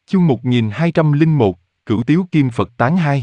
Chương 1201, Cửu Tiếu Kim Phật Tán 2.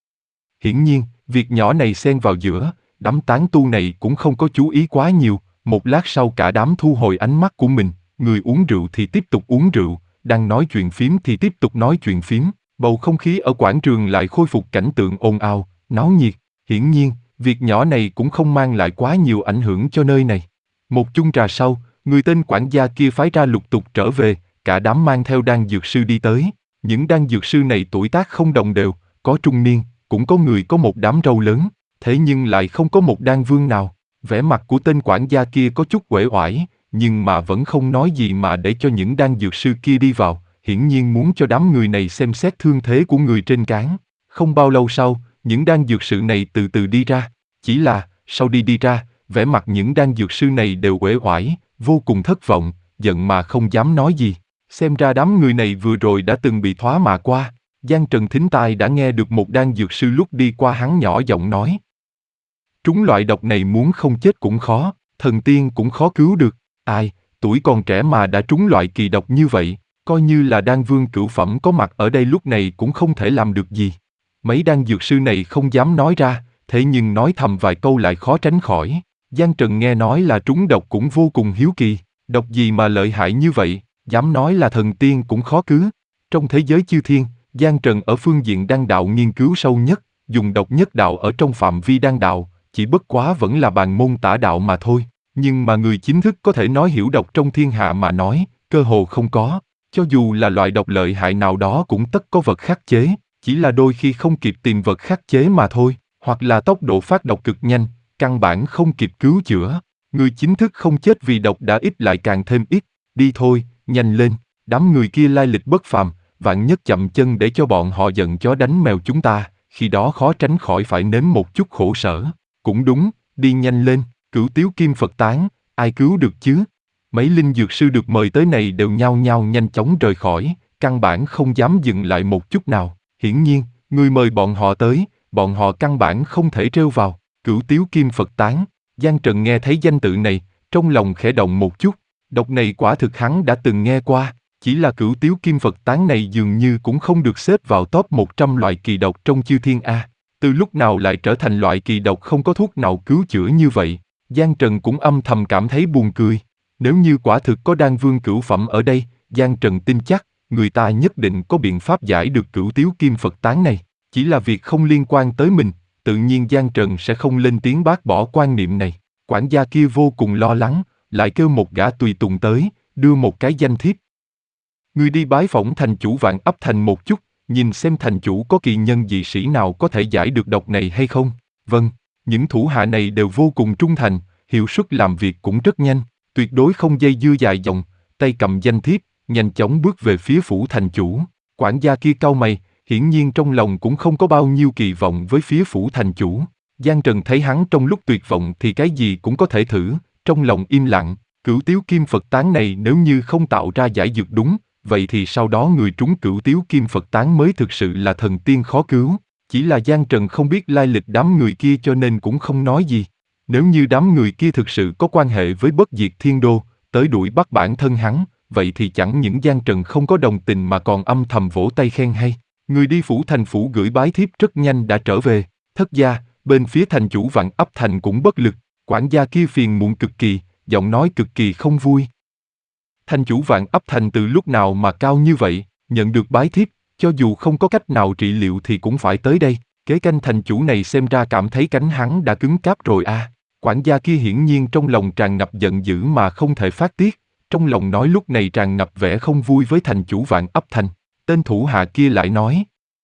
Hiển nhiên, việc nhỏ này xen vào giữa, đám tán tu này cũng không có chú ý quá nhiều, một lát sau cả đám thu hồi ánh mắt của mình, người uống rượu thì tiếp tục uống rượu, đang nói chuyện phím thì tiếp tục nói chuyện phím, bầu không khí ở quảng trường lại khôi phục cảnh tượng ồn ào, náo nhiệt. Hiển nhiên, việc nhỏ này cũng không mang lại quá nhiều ảnh hưởng cho nơi này. Một chung trà sau, người tên quản gia kia phái ra lục tục trở về, cả đám mang theo đan dược sư đi tới. Những đan dược sư này tuổi tác không đồng đều, có trung niên, cũng có người có một đám râu lớn, thế nhưng lại không có một đan vương nào. Vẻ mặt của tên quản gia kia có chút uể oải, nhưng mà vẫn không nói gì mà để cho những đan dược sư kia đi vào, hiển nhiên muốn cho đám người này xem xét thương thế của người trên cán. Không bao lâu sau, những đan dược sư này từ từ đi ra, chỉ là, sau đi ra, vẻ mặt những đan dược sư này đều uể oải, vô cùng thất vọng, giận mà không dám nói gì. Xem ra đám người này vừa rồi đã từng bị thoá mạ qua. Giang Trần thính tai đã nghe được một đan dược sư lúc đi qua hắn nhỏ giọng nói. Trúng loại độc này muốn không chết cũng khó, thần tiên cũng khó cứu được. Ai, tuổi còn trẻ mà đã trúng loại kỳ độc như vậy, coi như là đan vương cửu phẩm có mặt ở đây lúc này cũng không thể làm được gì. Mấy đan dược sư này không dám nói ra, thế nhưng nói thầm vài câu lại khó tránh khỏi. Giang Trần nghe nói là trúng độc cũng vô cùng hiếu kỳ, độc gì mà lợi hại như vậy, dám nói là thần tiên cũng khó cứu. Trong thế giới chư thiên, Giang Trần ở phương diện đan đạo nghiên cứu sâu nhất, dùng độc nhất đạo ở trong phạm vi đan đạo, chỉ bất quá vẫn là bàn môn tả đạo mà thôi. Nhưng mà người chính thức có thể nói hiểu độc trong thiên hạ mà nói, cơ hồ không có. Cho dù là loại độc lợi hại nào đó cũng tất có vật khắc chế, chỉ là đôi khi không kịp tìm vật khắc chế mà thôi, hoặc là tốc độ phát độc cực nhanh, căn bản không kịp cứu chữa. Người chính thức không chết vì độc đã ít lại càng thêm ít. Đi thôi, nhanh lên, đám người kia lai lịch bất phàm, vạn nhất chậm chân để cho bọn họ giận chó đánh mèo chúng ta, khi đó khó tránh khỏi phải nếm một chút khổ sở. Cũng đúng, đi nhanh lên, Cửu Tiếu Kim Phật Tán, ai cứu được chứ? Mấy linh dược sư được mời tới này đều nhao nhao nhanh chóng rời khỏi, căn bản không dám dừng lại một chút nào. Hiển nhiên, người mời bọn họ tới, bọn họ căn bản không thể trêu vào. Cửu Tiếu Kim Phật Tán, Giang Trần nghe thấy danh tự này, trong lòng khẽ động một chút. Độc này quả thực hắn đã từng nghe qua, chỉ là Cửu Tiếu Kim Phật Tán này dường như cũng không được xếp vào top 100 loại kỳ độc trong chư thiên A. Từ lúc nào lại trở thành loại kỳ độc không có thuốc nào cứu chữa như vậy? Giang Trần cũng âm thầm cảm thấy buồn cười. Nếu như quả thực có đan vương cửu phẩm ở đây, Giang Trần tin chắc, người ta nhất định có biện pháp giải được Cửu Tiếu Kim Phật Tán này. Chỉ là việc không liên quan tới mình, tự nhiên Giang Trần sẽ không lên tiếng bác bỏ quan niệm này. Quản gia kia vô cùng lo lắng, lại kêu một gã tùy tùng tới, đưa một cái danh thiếp. Người đi bái phỏng thành chủ Vạn Ấp Thành một chút, nhìn xem thành chủ có kỳ nhân dị sĩ nào có thể giải được độc này hay không. Vâng, những thủ hạ này đều vô cùng trung thành, hiệu suất làm việc cũng rất nhanh, tuyệt đối không dây dưa dài dòng, tay cầm danh thiếp, nhanh chóng bước về phía phủ thành chủ. Quản gia kia cau mày, hiển nhiên trong lòng cũng không có bao nhiêu kỳ vọng với phía phủ thành chủ. Giang Trần thấy hắn trong lúc tuyệt vọng thì cái gì cũng có thể thử, trong lòng im lặng. Cửu Tiếu Kim Phật Tán này nếu như không tạo ra giải dược đúng, vậy thì sau đó người trúng Cửu Tiếu Kim Phật Tán mới thực sự là thần tiên khó cứu. Chỉ là Giang Trần không biết lai lịch đám người kia cho nên cũng không nói gì. Nếu như đám người kia thực sự có quan hệ với Bất Diệt Thiên Đô, tới đuổi bắt bản thân hắn, vậy thì chẳng những Giang Trần không có đồng tình mà còn âm thầm vỗ tay khen hay. Người đi phủ thành phủ gửi bái thiếp rất nhanh đã trở về. Thất gia, bên phía thành chủ Vạn Ấp Thành cũng bất lực. Quản gia kia phiền muộn cực kỳ, giọng nói cực kỳ không vui. Thành chủ Vạn Ấp Thành từ lúc nào mà cao như vậy, nhận được bái thiếp, cho dù không có cách nào trị liệu thì cũng phải tới đây. Kế canh thành chủ này xem ra cảm thấy cánh hắn đã cứng cáp rồi à. Quản gia kia hiển nhiên trong lòng tràn ngập giận dữ mà không thể phát tiết, trong lòng nói lúc này tràn ngập vẻ không vui với thành chủ Vạn Ấp Thành. Tên thủ hạ kia lại nói.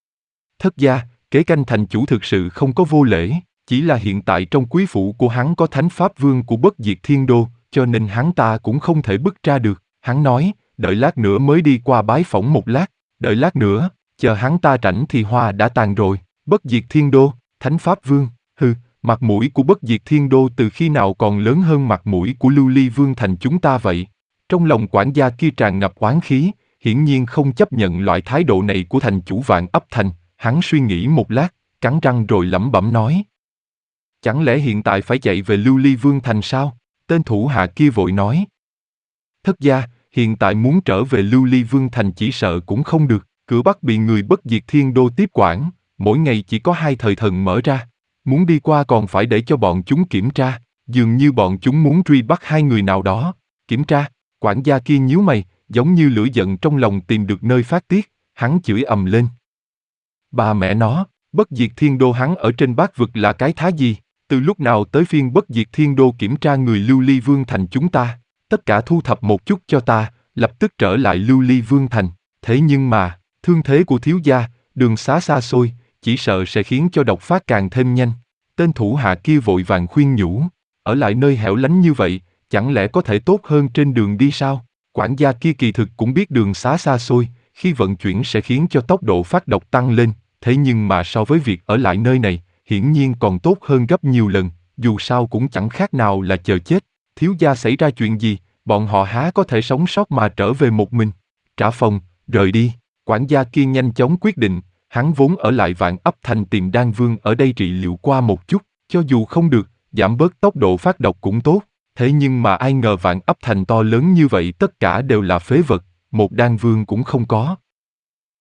Thất gia, kế canh thành chủ thực sự không có vô lễ, chỉ là hiện tại trong quý phủ của hắn có Thánh Pháp Vương của Bất Diệt Thiên Đô, cho nên hắn ta cũng không thể bức ra được. Hắn nói, đợi lát nữa mới đi qua bái phỏng một lát, đợi lát nữa, chờ hắn ta rảnh thì hoa đã tàn rồi. Bất Diệt Thiên Đô, Thánh Pháp Vương, hừ, mặt mũi của Bất Diệt Thiên Đô từ khi nào còn lớn hơn mặt mũi của Lưu Ly Vương thành chúng ta vậy? Trong lòng quản gia kia tràn ngập oán khí, hiển nhiên không chấp nhận loại thái độ này của thành chủ Vạn Ấp Thành. Hắn suy nghĩ một lát, cắn răng rồi lẩm bẩm nói. Chẳng lẽ hiện tại phải chạy về Lưu Ly Vương thành sao? Tên thủ hạ kia vội nói. Thất gia, hiện tại muốn trở về Lưu Ly Vương thành chỉ sợ cũng không được. Cửa Bắc bị người Bất Diệt Thiên Đô tiếp quản, mỗi ngày chỉ có 2 thời thần mở ra. Muốn đi qua còn phải để cho bọn chúng kiểm tra, dường như bọn chúng muốn truy bắt 2 người nào đó. Kiểm tra, quản gia kia nhíu mày, giống như lửa giận trong lòng tìm được nơi phát tiết, hắn chửi ầm lên. Bà mẹ nó, Bất Diệt Thiên Đô hắn ở trên bát vực là cái thá gì? Từ lúc nào tới phiên Bất Diệt Thiên Đô kiểm tra người Lưu Ly Vương Thành chúng ta? Tất cả thu thập một chút cho ta, lập tức trở lại Lưu Ly Vương Thành. Thế nhưng mà, thương thế của thiếu gia, đường xá xa xôi, chỉ sợ sẽ khiến cho độc phát càng thêm nhanh. Tên thủ hạ kia vội vàng khuyên nhủ, ở lại nơi hẻo lánh như vậy, chẳng lẽ có thể tốt hơn trên đường đi sao? Quản gia kia kỳ thực cũng biết đường xá xa xôi, khi vận chuyển sẽ khiến cho tốc độ phát độc tăng lên, thế nhưng mà so với việc ở lại nơi này, hiển nhiên còn tốt hơn gấp nhiều lần, dù sao cũng chẳng khác nào là chờ chết. Thiếu gia xảy ra chuyện gì, bọn họ há có thể sống sót mà trở về một mình? Trả phòng, rời đi. Quản gia kia nhanh chóng quyết định, hắn vốn ở lại Vạn Ấp Thành tìm Đan Vương ở đây trị liệu qua một chút, cho dù không được, giảm bớt tốc độ phát độc cũng tốt. Thế nhưng mà ai ngờ Vạn Ấp Thành to lớn như vậy tất cả đều là phế vật, một Đan Vương cũng không có.